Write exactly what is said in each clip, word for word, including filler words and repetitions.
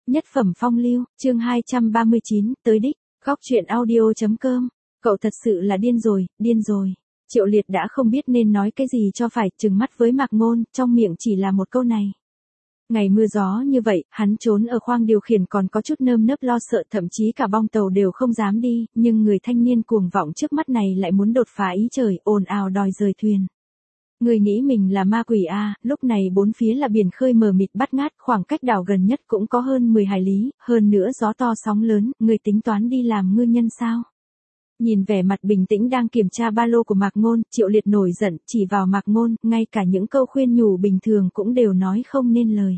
Nhất phẩm phong lưu, chương hai trăm ba mươi chín, tới đích, góc truyện audio.com. Cậu thật sự là điên rồi, điên rồi. Triệu Liệt đã không biết nên nói cái gì cho phải, trừng mắt với Mạc Ngôn, trong miệng chỉ là một câu này. Ngày mưa gió như vậy, hắn trốn ở khoang điều khiển còn có chút nơm nớp lo sợ, thậm chí cả bong tàu đều không dám đi, nhưng người thanh niên cuồng vọng trước mắt này lại muốn đột phá ý trời, ồn ào đòi rời thuyền. Người nghĩ mình là ma quỷ à, lúc này bốn phía là biển khơi mờ mịt bát ngát, khoảng cách đảo gần nhất cũng có hơn mười hải lý, hơn nữa gió to sóng lớn, người tính toán đi làm ngư nhân sao? Nhìn vẻ mặt bình tĩnh đang kiểm tra ba lô của Mạc Ngôn, Triệu Liệt nổi giận, chỉ vào Mạc Ngôn, ngay cả những câu khuyên nhủ bình thường cũng đều nói không nên lời.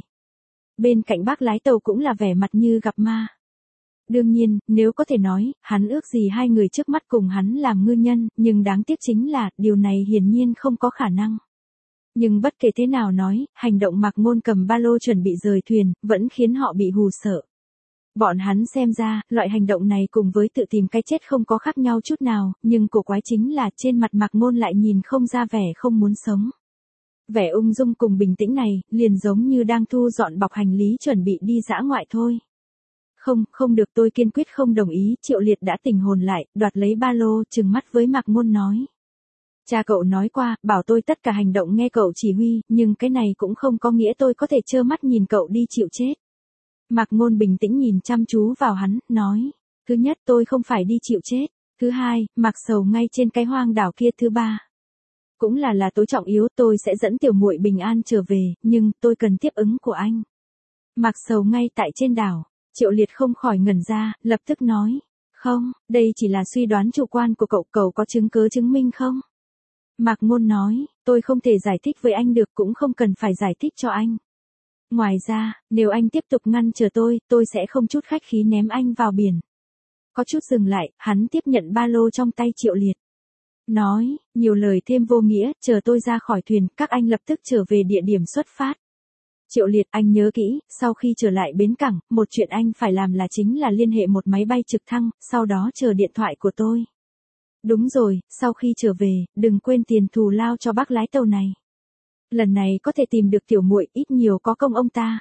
Bên cạnh bác lái tàu cũng là vẻ mặt như gặp ma. Đương nhiên, nếu có thể nói, hắn ước gì hai người trước mắt cùng hắn làm ngư nhân, nhưng đáng tiếc chính là, điều này hiển nhiên không có khả năng. Nhưng bất kể thế nào nói, hành động Mạc Ngôn cầm ba lô chuẩn bị rời thuyền, vẫn khiến họ bị hù sợ. Bọn hắn xem ra, loại hành động này cùng với tự tìm cái chết không có khác nhau chút nào, nhưng cổ quái chính là trên mặt Mạc Ngôn lại nhìn không ra vẻ không muốn sống. Vẻ ung dung cùng bình tĩnh này, liền giống như đang thu dọn bọc hành lý chuẩn bị đi dã ngoại thôi. Không, không được, tôi kiên quyết không đồng ý. Triệu Liệt đã tỉnh hồn lại, đoạt lấy ba lô, trừng mắt với Mạc Ngôn nói. Cha cậu nói qua, bảo tôi tất cả hành động nghe cậu chỉ huy, nhưng cái này cũng không có nghĩa tôi có thể trơ mắt nhìn cậu đi chịu chết. Mạc Ngôn bình tĩnh nhìn chăm chú vào hắn, nói. Thứ nhất, tôi không phải đi chịu chết. Thứ hai, Mạc Sầu ngay trên cái hoang đảo kia. Thứ ba, cũng là là tối trọng yếu, tôi sẽ dẫn tiểu muội bình an trở về, nhưng tôi cần tiếp ứng của anh. Mạc Sầu ngay tại trên đảo. Triệu Liệt không khỏi ngẩn ra, lập tức nói. Không, đây chỉ là suy đoán chủ quan của cậu, cậu có chứng cứ chứng minh không? Mạc Ngôn nói, tôi không thể giải thích với anh được, cũng không cần phải giải thích cho anh. Ngoài ra, nếu anh tiếp tục ngăn trở tôi, tôi sẽ không chút khách khí ném anh vào biển. Có chút dừng lại, hắn tiếp nhận ba lô trong tay Triệu Liệt. Nói, nhiều lời thêm vô nghĩa, chờ tôi ra khỏi thuyền, các anh lập tức trở về địa điểm xuất phát. Triệu Liệt, anh nhớ kỹ, sau khi trở lại bến cảng, một chuyện anh phải làm là chính là liên hệ một máy bay trực thăng, sau đó chờ điện thoại của tôi. Đúng rồi, sau khi trở về, đừng quên tiền thù lao cho bác lái tàu này. Lần này có thể tìm được tiểu muội, ít nhiều có công ông ta.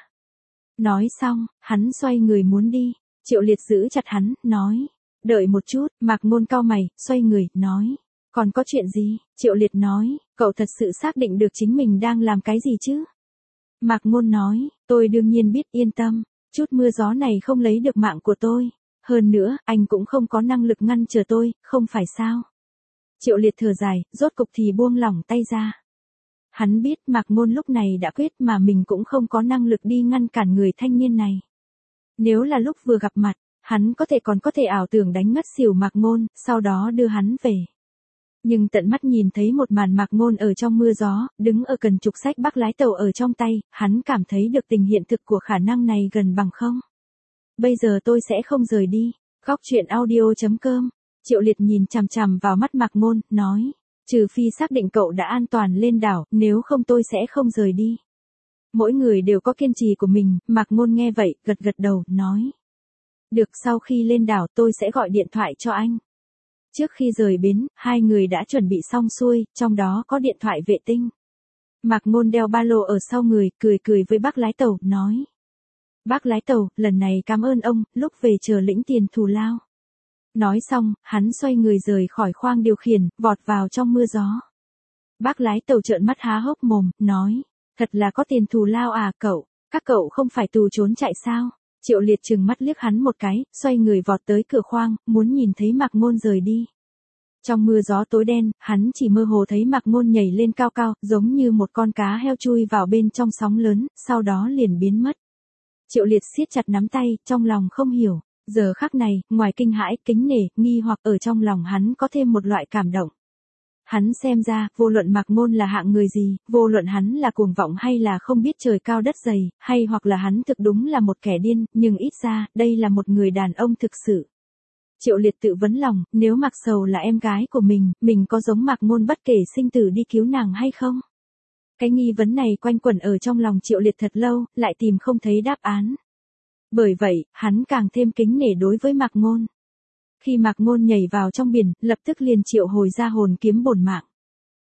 Nói xong, hắn xoay người muốn đi. Triệu Liệt giữ chặt hắn, nói. Đợi một chút, Mạc Ngôn cau mày, xoay người, nói. Còn có chuyện gì? Triệu Liệt nói, cậu thật sự xác định được chính mình đang làm cái gì chứ? Mạc Ngôn nói, tôi đương nhiên biết, yên tâm. Chút mưa gió này không lấy được mạng của tôi. Hơn nữa, anh cũng không có năng lực ngăn trở tôi, không phải sao? Triệu Liệt thở dài, rốt cục thì buông lỏng tay ra. Hắn biết Mạc Ngôn lúc này đã quyết mà mình cũng không có năng lực đi ngăn cản người thanh niên này. Nếu là lúc vừa gặp mặt, hắn có thể còn có thể ảo tưởng đánh ngất xỉu Mạc Ngôn, sau đó đưa hắn về. Nhưng tận mắt nhìn thấy một màn Mạc Ngôn ở trong mưa gió, đứng ở cần trục sách bác lái tàu ở trong tay, hắn cảm thấy được tình hiện thực của khả năng này gần bằng không. Bây giờ tôi sẽ không rời đi. Góc truyện audio.com. Triệu Liệt nhìn chằm chằm vào mắt Mạc Ngôn, nói. Trừ phi xác định cậu đã an toàn lên đảo, nếu không tôi sẽ không rời đi. Mỗi người đều có kiên trì của mình, Mạc Ngôn nghe vậy, gật gật đầu, nói. Được, sau khi lên đảo tôi sẽ gọi điện thoại cho anh. Trước khi rời bến, hai người đã chuẩn bị xong xuôi, trong đó có điện thoại vệ tinh. Mạc Ngôn đeo ba lô ở sau người, cười cười với bác lái tàu, nói. Bác lái tàu, lần này cảm ơn ông, lúc về chờ lĩnh tiền thù lao. Nói xong, hắn xoay người rời khỏi khoang điều khiển, vọt vào trong mưa gió. Bác lái tàu trợn mắt há hốc mồm, nói. Thật là có tiền thù lao à cậu, các cậu không phải tù trốn chạy sao? Triệu Liệt trừng mắt liếc hắn một cái, xoay người vọt tới cửa khoang, muốn nhìn thấy Mạc Ngôn rời đi. Trong mưa gió tối đen, hắn chỉ mơ hồ thấy Mạc Ngôn nhảy lên cao cao, giống như một con cá heo chui vào bên trong sóng lớn, sau đó liền biến mất. Triệu Liệt siết chặt nắm tay, trong lòng không hiểu. Giờ khắc này, ngoài kinh hãi, kính nể, nghi hoặc ở trong lòng hắn có thêm một loại cảm động. Hắn xem ra, vô luận Mạc Ngôn là hạng người gì, vô luận hắn là cuồng vọng hay là không biết trời cao đất dày, hay hoặc là hắn thực đúng là một kẻ điên, nhưng ít ra, đây là một người đàn ông thực sự. Triệu Liệt tự vấn lòng, nếu Mạc Sầu là em gái của mình, mình có giống Mạc Ngôn bất kể sinh tử đi cứu nàng hay không? Cái nghi vấn này quanh quẩn ở trong lòng Triệu Liệt thật lâu, lại tìm không thấy đáp án. Bởi vậy, hắn càng thêm kính nể đối với Mạc Ngôn. Khi Mạc Ngôn nhảy vào trong biển, lập tức liền triệu hồi ra hồn kiếm bổn mạng.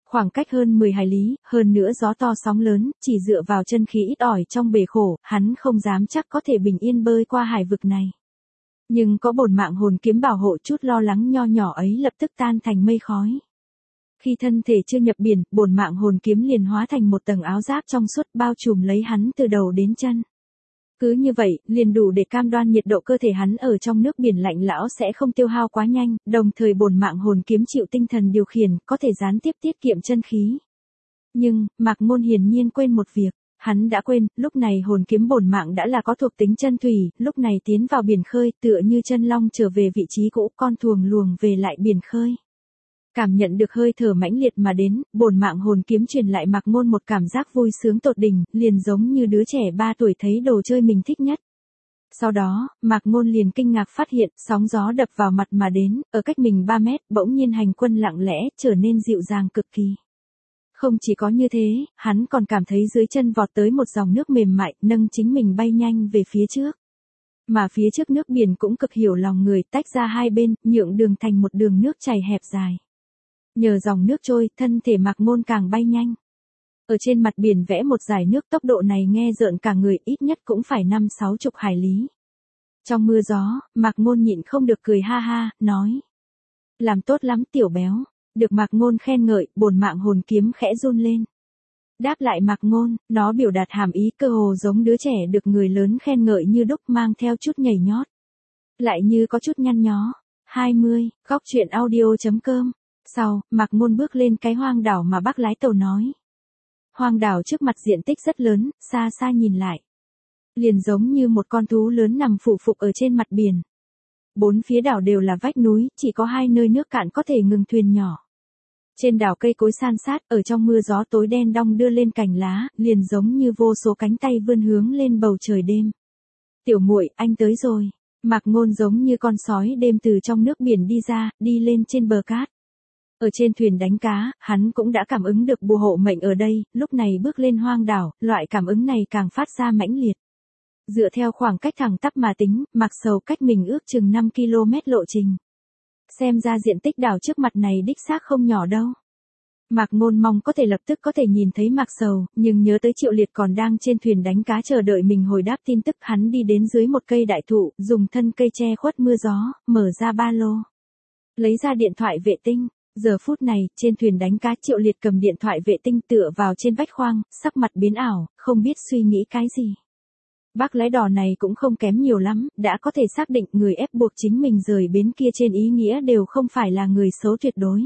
Khoảng cách hơn mười hải lý, hơn nữa gió to sóng lớn, chỉ dựa vào chân khí ít ỏi trong bể khổ, hắn không dám chắc có thể bình yên bơi qua hải vực này. Nhưng có bổn mạng hồn kiếm bảo hộ, chút lo lắng nho nhỏ ấy lập tức tan thành mây khói. Khi thân thể chưa nhập biển, bổn mạng hồn kiếm liền hóa thành một tầng áo giáp trong suốt bao trùm lấy hắn từ đầu đến chân. Cứ như vậy, liền đủ để cam đoan nhiệt độ cơ thể hắn ở trong nước biển lạnh lẽo sẽ không tiêu hao quá nhanh, đồng thời bổn mạng hồn kiếm chịu tinh thần điều khiển, có thể gián tiếp tiết kiệm chân khí. Nhưng, Mạc Ngôn hiển nhiên quên một việc, hắn đã quên, lúc này hồn kiếm bổn mạng đã là có thuộc tính chân thủy, lúc này tiến vào biển khơi, tựa như chân long trở về vị trí cũ, con thuồng luồng về lại biển khơi. Cảm nhận được hơi thở mãnh liệt mà đến, bổn mạng hồn kiếm truyền lại Mạc Ngôn một cảm giác vui sướng tột đỉnh, liền giống như đứa trẻ ba tuổi thấy đồ chơi mình thích nhất. Sau đó, Mạc Ngôn liền kinh ngạc phát hiện, sóng gió đập vào mặt mà đến, ở cách mình ba mét, bỗng nhiên hành quân lặng lẽ, trở nên dịu dàng cực kỳ. Không chỉ có như thế, hắn còn cảm thấy dưới chân vọt tới một dòng nước mềm mại, nâng chính mình bay nhanh về phía trước. Mà phía trước nước biển cũng cực hiểu lòng người, tách ra hai bên, nhượng đường thành một đường nước chảy hẹp dài. Nhờ dòng nước trôi, thân thể Mạc Ngôn càng bay nhanh. Ở trên mặt biển vẽ một dải nước, tốc độ này nghe rợn cả người, ít nhất cũng phải năm sáu chục hải lý. Trong mưa gió, Mạc Ngôn nhịn không được cười ha ha, nói. Làm tốt lắm tiểu béo. Được Mạc Ngôn khen ngợi, bổn mạng hồn kiếm khẽ run lên. Đáp lại Mạc Ngôn, nó biểu đạt hàm ý cơ hồ giống đứa trẻ được người lớn khen ngợi như đúc, mang theo chút nhảy nhót. Lại như có chút nhăn nhó. hai mươi, góc truyện audio chấm com. Sau, Mạc Ngôn bước lên cái hoang đảo mà bác lái tàu nói. Hoang đảo trước mặt diện tích rất lớn, xa xa nhìn lại. Liền giống như một con thú lớn nằm phủ phục ở trên mặt biển. Bốn phía đảo đều là vách núi, chỉ có hai nơi nước cạn có thể ngừng thuyền nhỏ. Trên đảo cây cối san sát, ở trong mưa gió tối đen đong đưa lên cành lá, liền giống như vô số cánh tay vươn hướng lên bầu trời đêm. Tiểu muội, anh tới rồi. Mạc Ngôn giống như con sói đêm từ trong nước biển đi ra, đi lên trên bờ cát. Ở trên thuyền đánh cá, hắn cũng đã cảm ứng được bùa hộ mệnh ở đây, lúc này bước lên hoang đảo, loại cảm ứng này càng phát ra mãnh liệt. Dựa theo khoảng cách thẳng tắp mà tính, Mạc Sầu cách mình ước chừng năm ki lô mét lộ trình. Xem ra diện tích đảo trước mặt này đích xác không nhỏ đâu. Mạc Ngôn mong có thể lập tức có thể nhìn thấy Mạc Sầu, nhưng nhớ tới Triệu Liệt còn đang trên thuyền đánh cá chờ đợi mình hồi đáp tin tức, hắn đi đến dưới một cây đại thụ, dùng thân cây che khuất mưa gió, mở ra ba lô. Lấy ra điện thoại vệ tinh. Giờ phút này, trên thuyền đánh cá Triệu Liệt cầm điện thoại vệ tinh tựa vào trên vách khoang, sắc mặt biến ảo, không biết suy nghĩ cái gì. Bác lái đò này cũng không kém nhiều lắm, đã có thể xác định người ép buộc chính mình rời bến kia trên ý nghĩa đều không phải là người xấu tuyệt đối.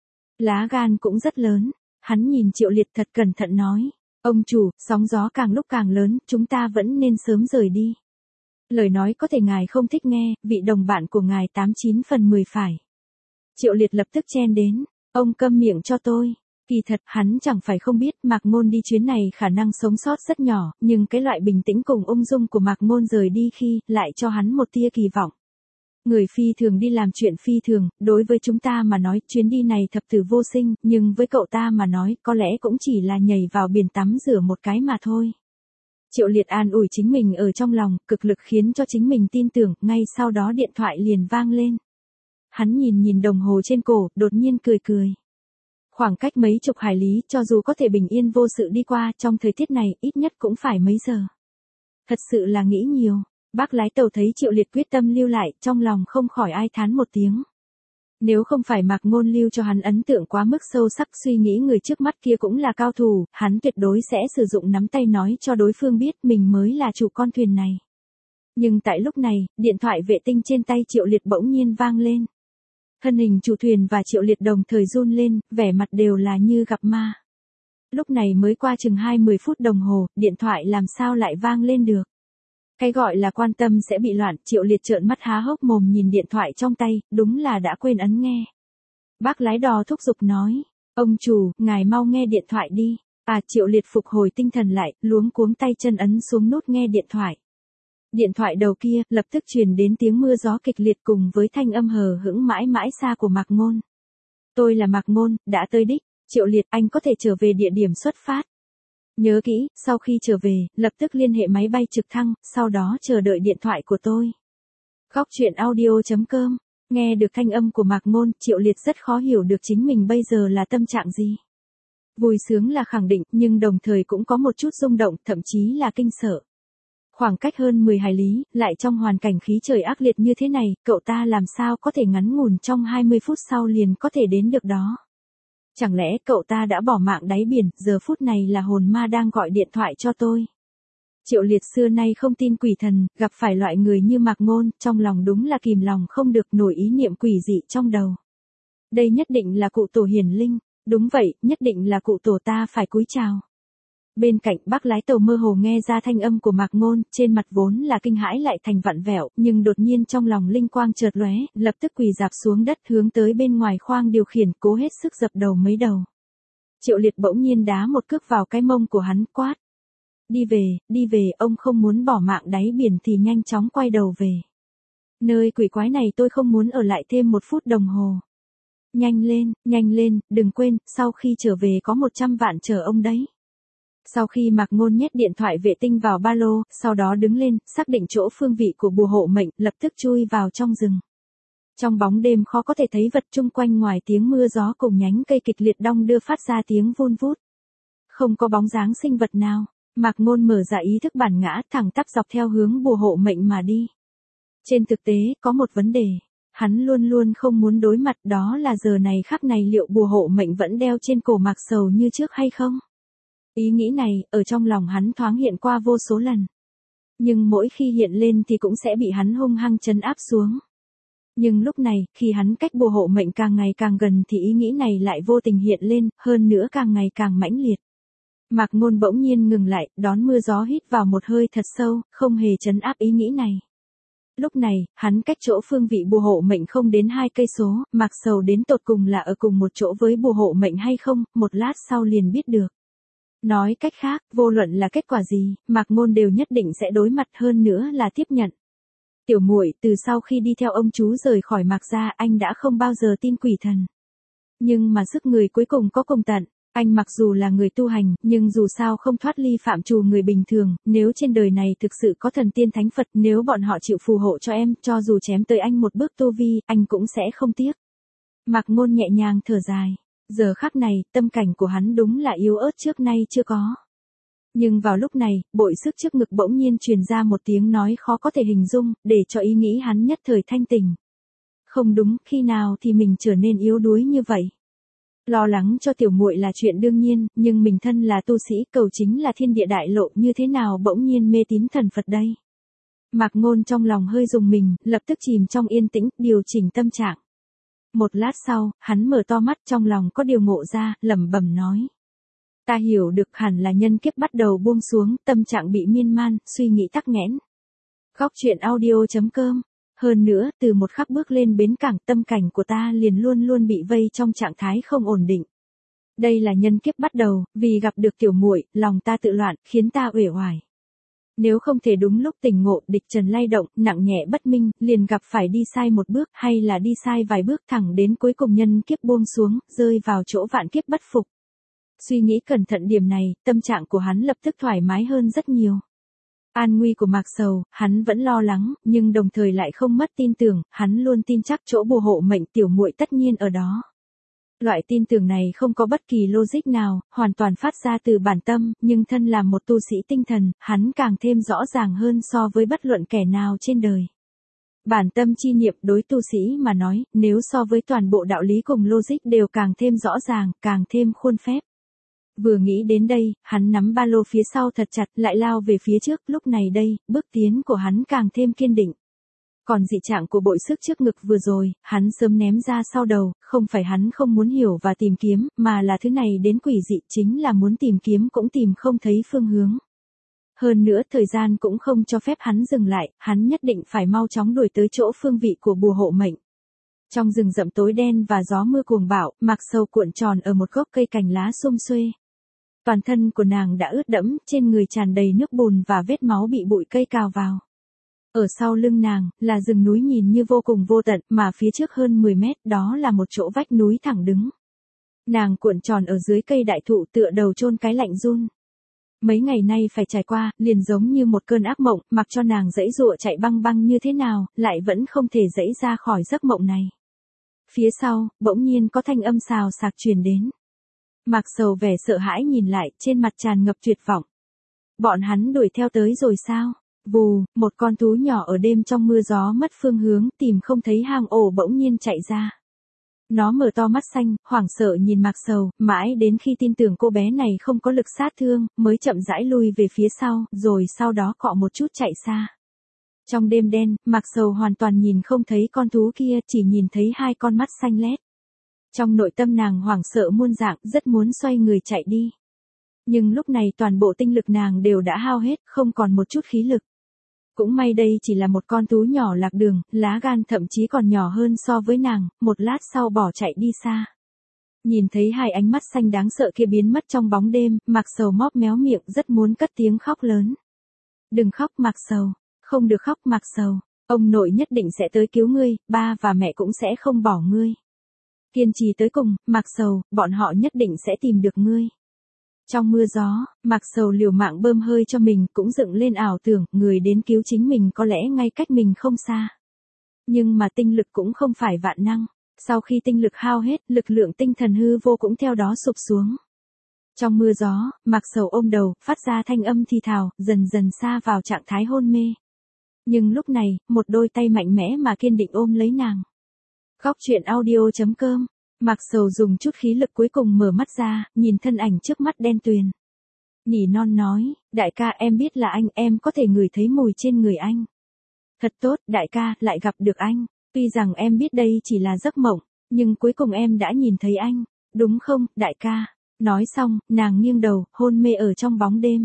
Lá gan cũng rất lớn, hắn nhìn Triệu Liệt thật cẩn thận nói. Ông chủ, sóng gió càng lúc càng lớn, chúng ta vẫn nên sớm rời đi. Lời nói có thể ngài không thích nghe, vị đồng bạn của ngài tám chín phần mười phải. Triệu Liệt lập tức chen đến, ông câm miệng cho tôi. Kỳ thật, hắn chẳng phải không biết, Mạc Ngôn đi chuyến này khả năng sống sót rất nhỏ, nhưng cái loại bình tĩnh cùng ung dung của Mạc Ngôn rời đi khi, lại cho hắn một tia kỳ vọng. Người phi thường đi làm chuyện phi thường, đối với chúng ta mà nói, chuyến đi này thập tử vô sinh, nhưng với cậu ta mà nói, có lẽ cũng chỉ là nhảy vào biển tắm rửa một cái mà thôi. Triệu Liệt an ủi chính mình ở trong lòng, cực lực khiến cho chính mình tin tưởng, ngay sau đó điện thoại liền vang lên. Hắn nhìn nhìn đồng hồ trên cổ, đột nhiên cười cười. Khoảng cách mấy chục hải lý, cho dù có thể bình yên vô sự đi qua, trong thời tiết này, ít nhất cũng phải mấy giờ. Thật sự là nghĩ nhiều. Bác lái tàu thấy Triệu Liệt quyết tâm lưu lại, trong lòng không khỏi ai thán một tiếng. Nếu không phải Mạc Ngôn lưu cho hắn ấn tượng quá mức sâu sắc, suy nghĩ người trước mắt kia cũng là cao thủ, hắn tuyệt đối sẽ sử dụng nắm tay nói cho đối phương biết mình mới là chủ con thuyền này. Nhưng tại lúc này, điện thoại vệ tinh trên tay Triệu Liệt bỗng nhiên vang lên. Thân hình chủ thuyền và Triệu Liệt đồng thời run lên, vẻ mặt đều là như gặp ma. Lúc này mới qua chừng hai mươi phút đồng hồ, điện thoại làm sao lại vang lên được. Cái gọi là quan tâm sẽ bị loạn, Triệu Liệt trợn mắt há hốc mồm nhìn điện thoại trong tay, đúng là đã quên ấn nghe. Bác lái đò thúc giục nói, ông chủ, ngài mau nghe điện thoại đi. À, Triệu Liệt phục hồi tinh thần lại, luống cuống tay chân ấn xuống nút nghe điện thoại. Điện thoại đầu kia, lập tức truyền đến tiếng mưa gió kịch liệt cùng với thanh âm hờ hững mãi mãi xa của Mạc Ngôn. Tôi là Mạc Ngôn, đã tới đích. Triệu Liệt, anh có thể trở về địa điểm xuất phát. Nhớ kỹ, sau khi trở về, lập tức liên hệ máy bay trực thăng, sau đó chờ đợi điện thoại của tôi. Góc truyện audio chấm com. Nghe được thanh âm của Mạc Ngôn, Triệu Liệt rất khó hiểu được chính mình bây giờ là tâm trạng gì. Vui sướng là khẳng định, nhưng đồng thời cũng có một chút rung động, thậm chí là kinh sợ. Khoảng cách hơn mười hải lý, lại trong hoàn cảnh khí trời ác liệt như thế này, cậu ta làm sao có thể ngắn ngủn trong hai mươi phút sau liền có thể đến được đó. Chẳng lẽ cậu ta đã bỏ mạng đáy biển, giờ phút này là hồn ma đang gọi điện thoại cho tôi. Triệu Liệt xưa nay không tin quỷ thần, gặp phải loại người như Mạc Ngôn, trong lòng đúng là kìm lòng không được nổi ý niệm quỷ dị trong đầu. Đây nhất định là cụ tổ hiển linh, đúng vậy, nhất định là cụ tổ ta phải cúi chào. Bên cạnh bác lái tàu mơ hồ nghe ra thanh âm của Mạc Ngôn, trên mặt vốn là kinh hãi lại thành vặn vẹo, nhưng đột nhiên trong lòng linh quang chợt lóe, lập tức quỳ rạp xuống đất hướng tới bên ngoài khoang điều khiển, cố hết sức dập đầu mấy đầu. Triệu Liệt bỗng nhiên đá một cước vào cái mông của hắn, quát. Đi về, đi về, ông không muốn bỏ mạng đáy biển thì nhanh chóng quay đầu về. Nơi quỷ quái này tôi không muốn ở lại thêm một phút đồng hồ. Nhanh lên, nhanh lên, đừng quên, sau khi trở về có một trăm vạn chờ ông đấy. Sau khi Mạc Ngôn nhét điện thoại vệ tinh vào ba lô, sau đó đứng lên, xác định chỗ phương vị của bùa hộ mệnh, lập tức chui vào trong rừng. Trong bóng đêm khó có thể thấy vật chung quanh ngoài tiếng mưa gió cùng nhánh cây kịch liệt đong đưa phát ra tiếng vun vút. Không có bóng dáng sinh vật nào, Mạc Ngôn mở ra ý thức bản ngã thẳng tắp dọc theo hướng bùa hộ mệnh mà đi. Trên thực tế, có một vấn đề. Hắn luôn luôn không muốn đối mặt, đó là giờ này khắc này liệu bùa hộ mệnh vẫn đeo trên cổ Mạc Sầu như trước hay không? Ý nghĩ này, ở trong lòng hắn thoáng hiện qua vô số lần. Nhưng mỗi khi hiện lên thì cũng sẽ bị hắn hung hăng trấn áp xuống. Nhưng lúc này, khi hắn cách bùa hộ mệnh càng ngày càng gần thì ý nghĩ này lại vô tình hiện lên, hơn nữa càng ngày càng mãnh liệt. Mạc Ngôn bỗng nhiên ngừng lại, đón mưa gió hít vào một hơi thật sâu, không hề trấn áp ý nghĩ này. Lúc này, hắn cách chỗ phương vị bùa hộ mệnh không đến hai cây số, Mạc Sầu đến tột cùng là ở cùng một chỗ với bùa hộ mệnh hay không, một lát sau liền biết được. Nói cách khác, vô luận là kết quả gì, Mạc Ngôn đều nhất định sẽ đối mặt, hơn nữa là tiếp nhận. Tiểu muội, từ sau khi đi theo ông chú rời khỏi Mạc gia, anh đã không bao giờ tin quỷ thần. Nhưng mà sức người cuối cùng có cùng tận, anh mặc dù là người tu hành, nhưng dù sao không thoát ly phạm trù người bình thường, nếu trên đời này thực sự có thần tiên thánh Phật, nếu bọn họ chịu phù hộ cho em, cho dù chém tới anh một bước tu vi, anh cũng sẽ không tiếc. Mạc Ngôn nhẹ nhàng thở dài. Giờ khắc này, tâm cảnh của hắn đúng là yếu ớt trước nay chưa có. Nhưng vào lúc này, bội sức trước ngực bỗng nhiên truyền ra một tiếng nói khó có thể hình dung, để cho ý nghĩ hắn nhất thời thanh tỉnh. Không đúng, khi nào thì mình trở nên yếu đuối như vậy? Lo lắng cho tiểu muội là chuyện đương nhiên, nhưng mình thân là tu sĩ, cầu chính là thiên địa đại lộ, như thế nào bỗng nhiên mê tín thần Phật đây? Mạc Ngôn trong lòng hơi rùng mình, lập tức chìm trong yên tĩnh, điều chỉnh tâm trạng. Một lát sau, hắn mở to mắt, trong lòng có điều ngộ ra, lẩm bẩm nói. Ta hiểu được, hẳn là nhân kiếp bắt đầu buông xuống, tâm trạng bị miên man, suy nghĩ tắc nghẽn. Góc truyện audio chấm com. Hơn nữa, từ một khắc bước lên bến cảng, tâm cảnh của ta liền luôn luôn bị vây trong trạng thái không ổn định. Đây là nhân kiếp bắt đầu, vì gặp được tiểu muội, lòng ta tự loạn, khiến ta uể oải. Nếu không thể đúng lúc tỉnh ngộ, địch trần lay động, nặng nhẹ bất minh, liền gặp phải đi sai một bước, hay là đi sai vài bước thẳng đến cuối cùng nhân kiếp buông xuống, rơi vào chỗ vạn kiếp bất phục. Suy nghĩ cẩn thận điểm này, tâm trạng của hắn lập tức thoải mái hơn rất nhiều. An nguy của Mạc Sầu, hắn vẫn lo lắng, nhưng đồng thời lại không mất tin tưởng, hắn luôn tin chắc chỗ bùa hộ mệnh tiểu muội tất nhiên ở đó. Loại tin tưởng này không có bất kỳ logic nào, hoàn toàn phát ra từ bản tâm, nhưng thân là một tu sĩ tinh thần, hắn càng thêm rõ ràng hơn so với bất luận kẻ nào trên đời. Bản tâm chi niệm đối tu sĩ mà nói, nếu so với toàn bộ đạo lý cùng logic đều càng thêm rõ ràng, càng thêm khuôn phép. Vừa nghĩ đến đây, hắn nắm ba lô phía sau thật chặt, lại lao về phía trước, lúc này đây, bước tiến của hắn càng thêm kiên định. Còn dị trạng của bội sức trước ngực vừa rồi, hắn sớm ném ra sau đầu, không phải hắn không muốn hiểu và tìm kiếm, mà là thứ này đến quỷ dị, chính là muốn tìm kiếm cũng tìm không thấy phương hướng. Hơn nữa thời gian cũng không cho phép hắn dừng lại, hắn nhất định phải mau chóng đuổi tới chỗ phương vị của bùa hộ mệnh. Trong rừng rậm tối đen và gió mưa cuồng bạo, Mạc Sầu cuộn tròn ở một gốc cây cành lá sum xuê. Toàn thân của nàng đã ướt đẫm, trên người tràn đầy nước bùn và vết máu bị bụi cây cào vào. Ở sau lưng nàng, là rừng núi nhìn như vô cùng vô tận, mà phía trước hơn mười mét, đó là một chỗ vách núi thẳng đứng. Nàng cuộn tròn ở dưới cây đại thụ tựa đầu chôn cái lạnh run. Mấy ngày nay phải trải qua, liền giống như một cơn ác mộng, mặc cho nàng giãy giụa chạy băng băng như thế nào, lại vẫn không thể giãy ra khỏi giấc mộng này. Phía sau, bỗng nhiên có thanh âm xào xạc truyền đến. Mạc Sầu vẻ sợ hãi nhìn lại, trên mặt tràn ngập tuyệt vọng. Bọn hắn đuổi theo tới rồi sao? Vù, một con thú nhỏ ở đêm trong mưa gió mất phương hướng, tìm không thấy hang ổ bỗng nhiên chạy ra. Nó mở to mắt xanh, hoảng sợ nhìn Mạc Sầu, mãi đến khi tin tưởng cô bé này không có lực sát thương, mới chậm rãi lui về phía sau, rồi sau đó cọ một chút chạy xa. Trong đêm đen, Mạc Sầu hoàn toàn nhìn không thấy con thú kia, chỉ nhìn thấy hai con mắt xanh lét. Trong nội tâm nàng hoảng sợ muôn dạng, rất muốn xoay người chạy đi. Nhưng lúc này toàn bộ tinh lực nàng đều đã hao hết, không còn một chút khí lực. Cũng may đây chỉ là một con thú nhỏ lạc đường, lá gan thậm chí còn nhỏ hơn so với nàng, một lát sau bỏ chạy đi xa. Nhìn thấy hai ánh mắt xanh đáng sợ kia biến mất trong bóng đêm, Mạc Sầu móp méo miệng rất muốn cất tiếng khóc lớn. Đừng khóc Mạc Sầu, không được khóc Mạc Sầu, ông nội nhất định sẽ tới cứu ngươi, ba và mẹ cũng sẽ không bỏ ngươi. Kiên trì tới cùng, Mạc Sầu, bọn họ nhất định sẽ tìm được ngươi. Trong mưa gió, Mạc Sầu liều mạng bơm hơi cho mình, cũng dựng lên ảo tưởng, người đến cứu chính mình có lẽ ngay cách mình không xa. Nhưng mà tinh lực cũng không phải vạn năng, sau khi tinh lực hao hết, lực lượng tinh thần hư vô cũng theo đó sụp xuống. Trong mưa gió, Mạc Sầu ôm đầu, phát ra thanh âm thì thào, dần dần xa vào trạng thái hôn mê. Nhưng lúc này, một đôi tay mạnh mẽ mà kiên định ôm lấy nàng. Góc truyện audio chấm com. Mạc Sầu dùng chút khí lực cuối cùng mở mắt ra, nhìn thân ảnh trước mắt đen tuyền. Nỉ non nói, đại ca em biết là anh, em có thể ngửi thấy mùi trên người anh. Thật tốt, đại ca, lại gặp được anh. Tuy rằng em biết đây chỉ là giấc mộng, nhưng cuối cùng em đã nhìn thấy anh, đúng không, đại ca? Nói xong, nàng nghiêng đầu, hôn mê ở trong bóng đêm.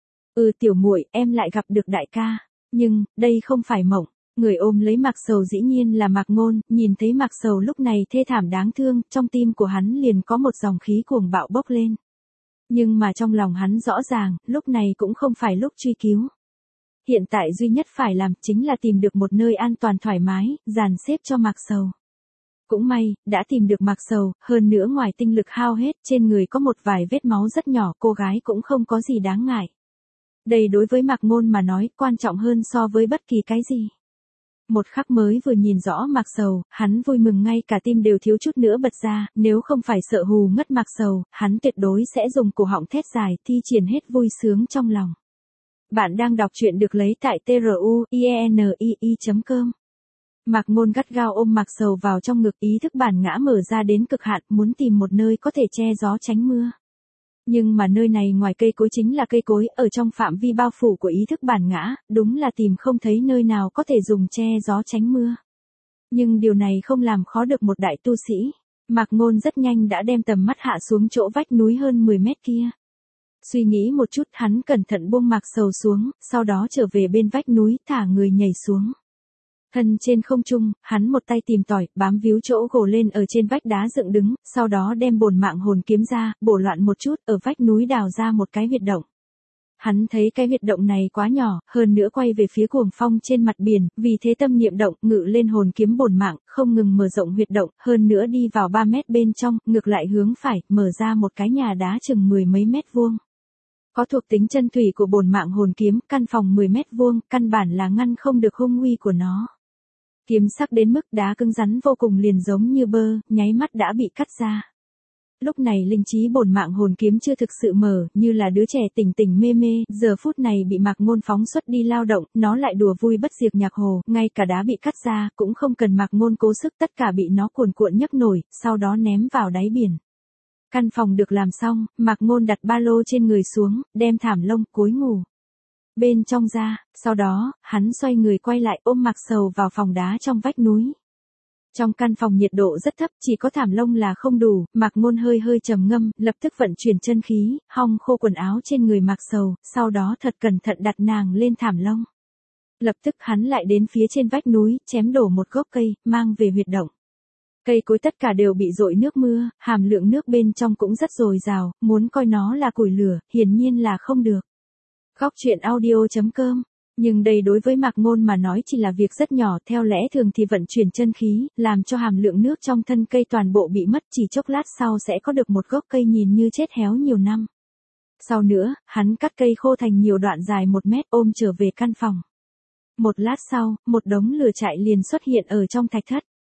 Ừ tiểu muội, em lại gặp được đại ca. Nhưng, đây không phải mộng. Người ôm lấy Mạc Sầu dĩ nhiên là Mạc Ngôn, nhìn thấy Mạc Sầu lúc này thê thảm đáng thương, trong tim của hắn liền có một dòng khí cuồng bạo bốc lên. Nhưng mà trong lòng hắn rõ ràng, lúc này cũng không phải lúc truy cứu. Hiện tại duy nhất phải làm chính là tìm được một nơi an toàn thoải mái, dàn xếp cho Mạc Sầu. Cũng may, đã tìm được Mạc Sầu, hơn nữa ngoài tinh lực hao hết, trên người có một vài vết máu rất nhỏ, cô gái cũng không có gì đáng ngại. Đây đối với Mạc Ngôn mà nói, quan trọng hơn so với bất kỳ cái gì. Một khắc mới vừa nhìn rõ Mạc Sầu, hắn vui mừng ngay cả tim đều thiếu chút nữa bật ra, nếu không phải sợ hù ngất Mạc Sầu, hắn tuyệt đối sẽ dùng cổ họng thét dài, thi triển hết vui sướng trong lòng. Bạn đang đọc truyện được lấy tại truyenii chấm com. Mạc Ngôn gắt gao ôm Mạc Sầu vào trong ngực, ý thức bản ngã mở ra đến cực hạn, muốn tìm một nơi có thể che gió tránh mưa. Nhưng mà nơi này ngoài cây cối chính là cây cối, ở trong phạm vi bao phủ của ý thức bản ngã, đúng là tìm không thấy nơi nào có thể dùng che gió tránh mưa. Nhưng điều này không làm khó được một đại tu sĩ. Mạc Ngôn rất nhanh đã đem tầm mắt hạ xuống chỗ vách núi hơn mười mét kia. Suy nghĩ một chút, hắn cẩn thận buông Mạc Sầu xuống, sau đó trở về bên vách núi, thả người nhảy xuống. Thân trên không trung, hắn một tay tìm tỏi, bám víu chỗ gồ lên ở trên vách đá dựng đứng, sau đó đem bổn mạng hồn kiếm ra, bổ loạn một chút, ở vách núi đào ra một cái huyệt động. Hắn thấy cái huyệt động này quá nhỏ, hơn nữa quay về phía cuồng phong trên mặt biển, vì thế tâm niệm động, ngự lên hồn kiếm bổn mạng, không ngừng mở rộng huyệt động, hơn nữa đi vào ba mét bên trong, ngược lại hướng phải, mở ra một cái nhà đá chừng mười mấy mét vuông. Có thuộc tính chân thủy của bổn mạng hồn kiếm, căn phòng mười mét vuông, căn bản là ngăn không được hung uy của nó. Kiếm sắc đến mức đá cứng rắn vô cùng liền giống như bơ, nháy mắt đã bị cắt ra. Lúc này linh trí bổn mạng hồn kiếm chưa thực sự mở, như là đứa trẻ tỉnh tỉnh mê mê, giờ phút này bị Mạc Ngôn phóng xuất đi lao động, nó lại đùa vui bất diệt nhạc hồ, ngay cả đá bị cắt ra, cũng không cần Mạc Ngôn cố sức, tất cả bị nó cuồn cuộn nhấc nổi, sau đó ném vào đáy biển. Căn phòng được làm xong, Mạc Ngôn đặt ba lô trên người xuống, đem thảm lông, cối ngủ bên trong ra, sau đó, hắn xoay người quay lại ôm Mạc Sầu vào phòng đá trong vách núi. Trong căn phòng nhiệt độ rất thấp, chỉ có thảm lông là không đủ, Mạc Ngôn hơi hơi trầm ngâm, lập tức vận chuyển chân khí, hong khô quần áo trên người Mạc Sầu, sau đó thật cẩn thận đặt nàng lên thảm lông. Lập tức hắn lại đến phía trên vách núi, chém đổ một gốc cây, mang về huyệt động. Cây cối tất cả đều bị dội nước mưa, hàm lượng nước bên trong cũng rất dồi dào, muốn coi nó là củi lửa, hiển nhiên là không được. Góc truyện audio chấm com. Nhưng đây đối với Mạc Ngôn mà nói chỉ là việc rất nhỏ, theo lẽ thường thì vận chuyển chân khí, làm cho hàm lượng nước trong thân cây toàn bộ bị mất, chỉ chốc lát sau sẽ có được một gốc cây nhìn như chết héo nhiều năm. Sau nữa, hắn cắt cây khô thành nhiều đoạn dài một mét ôm trở về căn phòng. Một lát sau, một đống lửa trại liền xuất hiện ở trong thạch thất.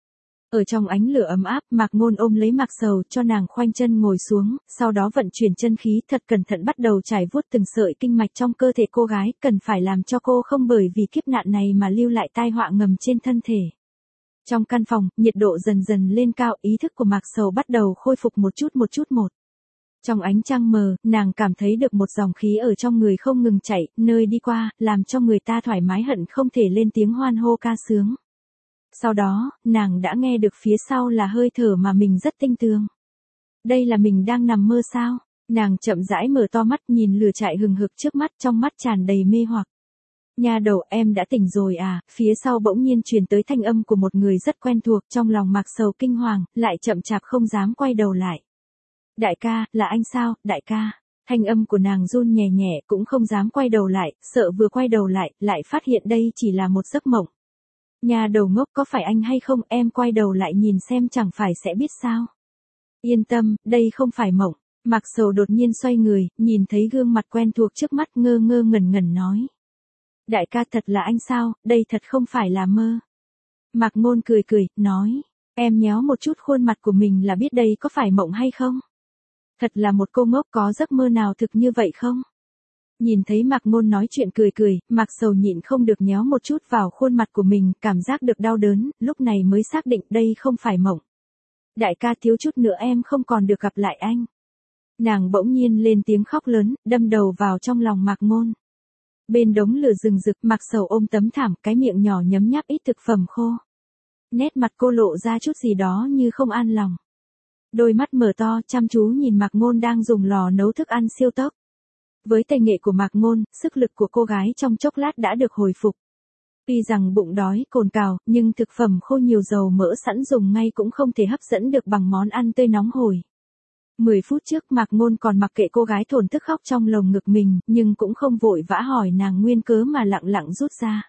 Ở trong ánh lửa ấm áp, Mạc Ngôn ôm lấy Mạc Sầu cho nàng khoanh chân ngồi xuống, sau đó vận chuyển chân khí thật cẩn thận bắt đầu trải vuốt từng sợi kinh mạch trong cơ thể cô gái, cần phải làm cho cô không bởi vì kiếp nạn này mà lưu lại tai họa ngầm trên thân thể. Trong căn phòng, nhiệt độ dần dần lên cao, ý thức của Mạc Sầu bắt đầu khôi phục một chút một chút một. Trong ánh trăng mờ, nàng cảm thấy được một dòng khí ở trong người không ngừng chảy, nơi đi qua, làm cho người ta thoải mái hận không thể lên tiếng hoan hô ca sướng. Sau đó, nàng đã nghe được phía sau là hơi thở mà mình rất tinh tường. Đây là mình đang nằm mơ sao? Nàng chậm rãi mở to mắt nhìn lửa trại hừng hực trước mắt, trong mắt tràn đầy mê hoặc. Nha đầu, em đã tỉnh rồi à? Phía sau bỗng nhiên truyền tới thanh âm của một người rất quen thuộc, trong lòng Mạc Sầu kinh hoàng, lại chậm chạp không dám quay đầu lại. Đại ca, là anh sao, đại ca? Thanh âm của nàng run nhẹ nhẹ, cũng không dám quay đầu lại, sợ vừa quay đầu lại, lại phát hiện đây chỉ là một giấc mộng. Nhà đầu ngốc, có phải anh hay không, em quay đầu lại nhìn xem chẳng phải sẽ biết sao. Yên tâm, đây không phải mộng. Mạc Sầu đột nhiên xoay người, nhìn thấy gương mặt quen thuộc trước mắt, ngơ ngơ ngẩn ngẩn nói. Đại ca, thật là anh sao, đây thật không phải là mơ. Mạc Ngôn cười cười, nói. Em nhéo một chút khuôn mặt của mình là biết đây có phải mộng hay không. Thật là một cô ngốc, có giấc mơ nào thực như vậy không? Nhìn thấy Mạc Ngôn nói chuyện cười cười, Mạc Sầu nhịn không được nhéo một chút vào khuôn mặt của mình, cảm giác được đau đớn, lúc này mới xác định đây không phải mộng. Đại ca, thiếu chút nữa em không còn được gặp lại anh. Nàng bỗng nhiên lên tiếng khóc lớn, đâm đầu vào trong lòng Mạc Ngôn. Bên đống lửa rừng rực, Mạc Sầu ôm tấm thảm, cái miệng nhỏ nhấm nháp ít thực phẩm khô. Nét mặt cô lộ ra chút gì đó như không an lòng. Đôi mắt mở to, chăm chú nhìn Mạc Ngôn đang dùng lò nấu thức ăn siêu tốc. Với tay nghệ của Mạc Ngôn, sức lực của cô gái trong chốc lát đã được hồi phục. Tuy rằng bụng đói, cồn cào, nhưng thực phẩm khô nhiều dầu mỡ sẵn dùng ngay cũng không thể hấp dẫn được bằng món ăn tươi nóng hổi. Mười phút trước Mạc Ngôn còn mặc kệ cô gái thổn thức khóc trong lồng ngực mình, nhưng cũng không vội vã hỏi nàng nguyên cớ mà lặng lặng rút ra.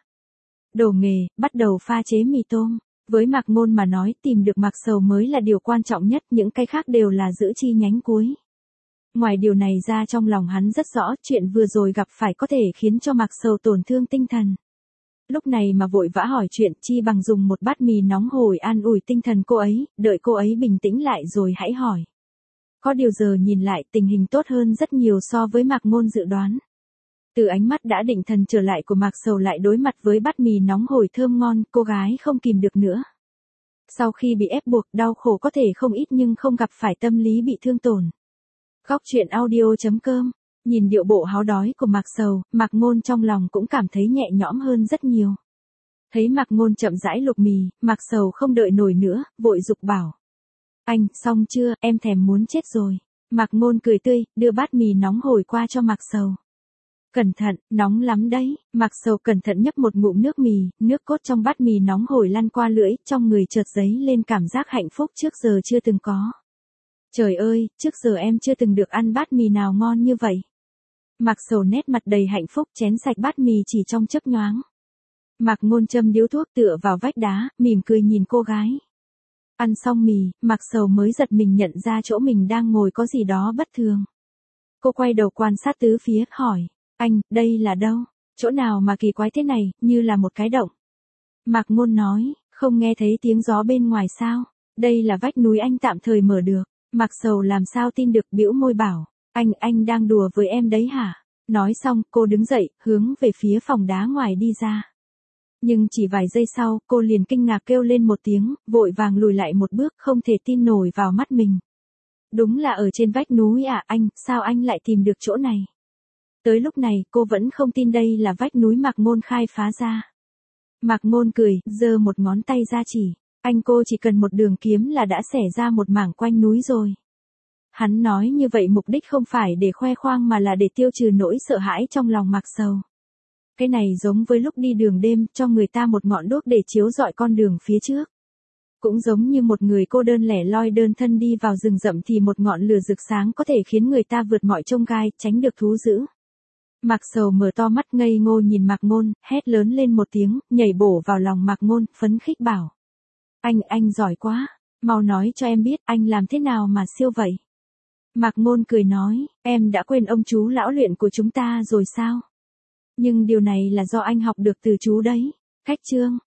Đồ nghề, bắt đầu pha chế mì tôm. Với Mạc Ngôn mà nói, tìm được Mạc Sầu mới là điều quan trọng nhất, những cái khác đều là giữ chi nhánh cuối. Ngoài điều này ra, trong lòng hắn rất rõ, chuyện vừa rồi gặp phải có thể khiến cho Mạc Sầu tổn thương tinh thần. Lúc này mà vội vã hỏi chuyện, chi bằng dùng một bát mì nóng hổi an ủi tinh thần cô ấy, đợi cô ấy bình tĩnh lại rồi hãy hỏi. Có điều giờ nhìn lại, tình hình tốt hơn rất nhiều so với Mạc Ngôn dự đoán. Từ ánh mắt đã định thần trở lại của Mạc Sầu lại đối mặt với bát mì nóng hổi thơm ngon, cô gái không kìm được nữa. Sau khi bị ép buộc, đau khổ có thể không ít nhưng không gặp phải tâm lý bị thương tổn. Góc truyện audio chấm com. Nhìn điệu bộ háo đói của Mạc Sầu, Mạc Ngôn trong lòng cũng cảm thấy nhẹ nhõm hơn rất nhiều. Thấy Mạc Ngôn chậm rãi luộc mì, Mạc Sầu không đợi nổi nữa, vội giục bảo. Anh, xong chưa, em thèm muốn chết rồi. Mạc Ngôn cười tươi, đưa bát mì nóng hổi qua cho Mạc Sầu. Cẩn thận, nóng lắm đấy. Mạc Sầu cẩn thận nhấp một ngụm nước mì, nước cốt trong bát mì nóng hổi lăn qua lưỡi, trong người chợt dấy lên cảm giác hạnh phúc trước giờ chưa từng có. Trời ơi, trước giờ em chưa từng được ăn bát mì nào ngon như vậy. Mạc Sầu nét mặt đầy hạnh phúc chén sạch bát mì chỉ trong chớp nhoáng. Mạc Ngôn châm điếu thuốc tựa vào vách đá, mỉm cười nhìn cô gái. Ăn xong mì, Mạc Sầu mới giật mình nhận ra chỗ mình đang ngồi có gì đó bất thường. Cô quay đầu quan sát tứ phía, hỏi. Anh, đây là đâu? Chỗ nào mà kỳ quái thế này, như là một cái động. Mạc Ngôn nói, không nghe thấy tiếng gió bên ngoài sao? Đây là vách núi anh tạm thời mở được. Mạc Sầu làm sao tin được, bĩu môi bảo. Anh, anh đang đùa với em đấy hả? Nói xong, cô đứng dậy, hướng về phía phòng đá ngoài đi ra. Nhưng chỉ vài giây sau, cô liền kinh ngạc kêu lên một tiếng, vội vàng lùi lại một bước, không thể tin nổi vào mắt mình. Đúng là ở trên vách núi à, anh, sao anh lại tìm được chỗ này? Tới lúc này, cô vẫn không tin đây là vách núi Mạc Ngôn khai phá ra. Mạc Ngôn cười, giơ một ngón tay ra chỉ. Anh, cô chỉ cần một đường kiếm là đã xẻ ra một mảng quanh núi rồi. Hắn nói như vậy mục đích không phải để khoe khoang mà là để tiêu trừ nỗi sợ hãi trong lòng Mạc Sầu. Cái này giống với lúc đi đường đêm, cho người ta một ngọn đuốc để chiếu rọi con đường phía trước. Cũng giống như một người cô đơn lẻ loi đơn thân đi vào rừng rậm thì một ngọn lửa rực sáng có thể khiến người ta vượt mọi chông gai, tránh được thú dữ. Mạc Sầu mở to mắt ngây ngô nhìn Mạc Ngôn, hét lớn lên một tiếng, nhảy bổ vào lòng Mạc Ngôn, phấn khích bảo. Anh, anh giỏi quá, mau nói cho em biết anh làm thế nào mà siêu vậy. Mạc Ngôn cười nói, em đã quên ông chú lão luyện của chúng ta rồi sao? Nhưng điều này là do anh học được từ chú đấy. Khách chương.